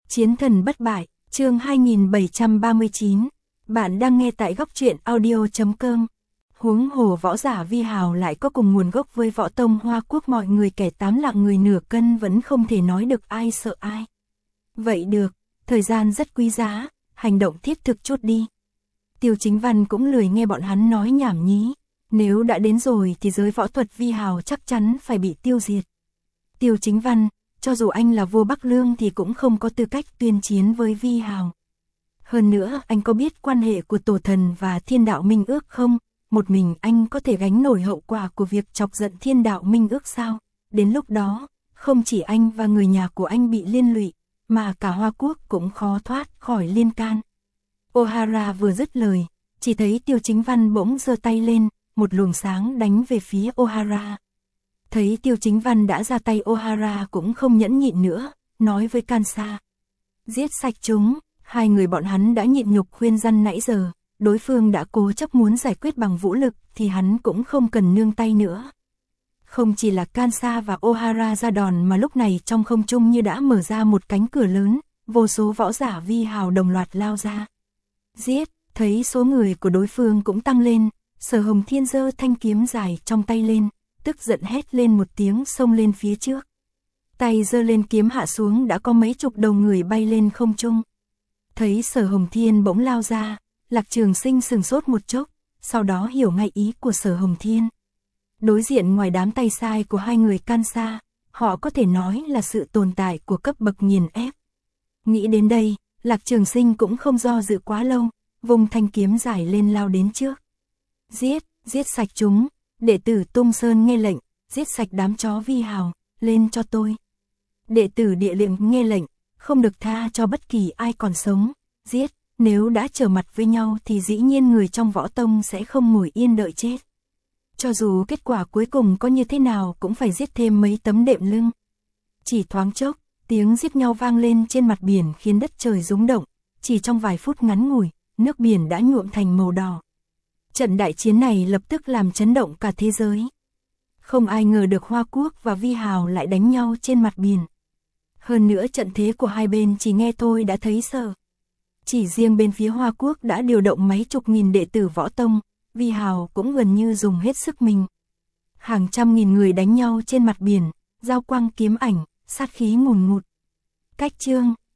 Chiến thần bất bại, chương 2739. Bạn đang nghe tại góc truyện audio.com. Huống hồ võ giả Vi Hào lại có cùng nguồn gốc với võ tông Hoa Quốc, mọi người kẻ 8 lạng người nửa cân vẫn không thể nói được ai sợ ai. Vậy được, thời gian rất quý giá, hành động thiết thực chút đi. Tiêu Chính Văn cũng lười nghe bọn hắn nói nhảm nhí. Nếu đã đến rồi thì giới võ thuật Vi Hào chắc chắn phải bị tiêu diệt. Tiêu Chính Văn, cho dù anh là vua Bắc Lương thì cũng không có tư cách tuyên chiến với Vi Hào. Hơn nữa, anh có biết quan hệ của Tổ Thần và Thiên Đạo Minh Ước không? Một mình anh có thể gánh nổi hậu quả của việc chọc giận Thiên Đạo Minh Ước sao? Đến lúc đó, không chỉ anh và người nhà của anh bị liên lụy, mà cả Hoa Quốc cũng khó thoát khỏi liên can. O'Hara vừa dứt lời, chỉ thấy Tiêu Chính Văn bỗng giơ tay lên, một luồng sáng đánh về phía O'Hara. Thấy Tiêu Chính Văn đã ra tay, O'Hara cũng không nhẫn nhịn nữa, nói với Kansa: giết sạch chúng. Hai người bọn hắn đã nhịn nhục khuyên răn nãy giờ, đối phương đã cố chấp muốn giải quyết bằng vũ lực thì hắn cũng không cần nương tay nữa. Không chỉ là Kansa và O'Hara ra đòn mà lúc này trong không trung như đã mở ra một cánh cửa lớn, vô số võ giả Vi Hào đồng loạt lao ra. Giết, thấy số người của đối phương cũng tăng lên, Sở Hồng Thiên giơ thanh kiếm dài trong tay lên, tức giận hét lên một tiếng xông lên phía trước. Tay giơ lên kiếm hạ xuống đã có mấy chục đầu người bay lên không trung. Thấy Sở Hồng Thiên bỗng lao ra, Lạc Trường Sinh sừng sốt một chốc, sau đó hiểu ngay ý của Sở Hồng Thiên. Đối diện ngoài đám tay sai của hai người Kansa, họ có thể nói là sự tồn tại của cấp bậc nghiền ép. Nghĩ đến đây, Lạc Trường Sinh cũng không do dự quá lâu, vùng thanh kiếm dài lên lao đến trước. Giết, giết sạch chúng. Đệ tử Tung Sơn nghe lệnh, giết sạch đám chó Vi Hào, lên cho tôi. Đệ tử Địa Liệm nghe lệnh, không được tha cho bất kỳ ai còn sống, giết, nếu đã trở mặt với nhau thì dĩ nhiên người trong võ tông sẽ không ngồi yên đợi chết. Cho dù kết quả cuối cùng có như thế nào cũng phải giết thêm mấy tấm đệm lưng. Chỉ thoáng chốc, tiếng giết nhau vang lên trên mặt biển khiến đất trời rung động, chỉ trong vài phút ngắn ngủi, nước biển đã nhuộm thành màu đỏ. Trận đại chiến này lập tức làm chấn động cả thế giới. Không ai ngờ được Hoa Quốc và Vi Hào lại đánh nhau trên mặt biển. Hơn nữa trận thế của hai bên chỉ nghe thôi đã thấy sợ. Chỉ riêng bên phía Hoa Quốc đã điều động mấy chục nghìn đệ tử võ tông, Vi Hào cũng gần như dùng hết sức mình. Hàng trăm nghìn người đánh nhau trên mặt biển, giao quang kiếm ảnh, sát khí ngùn ngụt. Cách chương,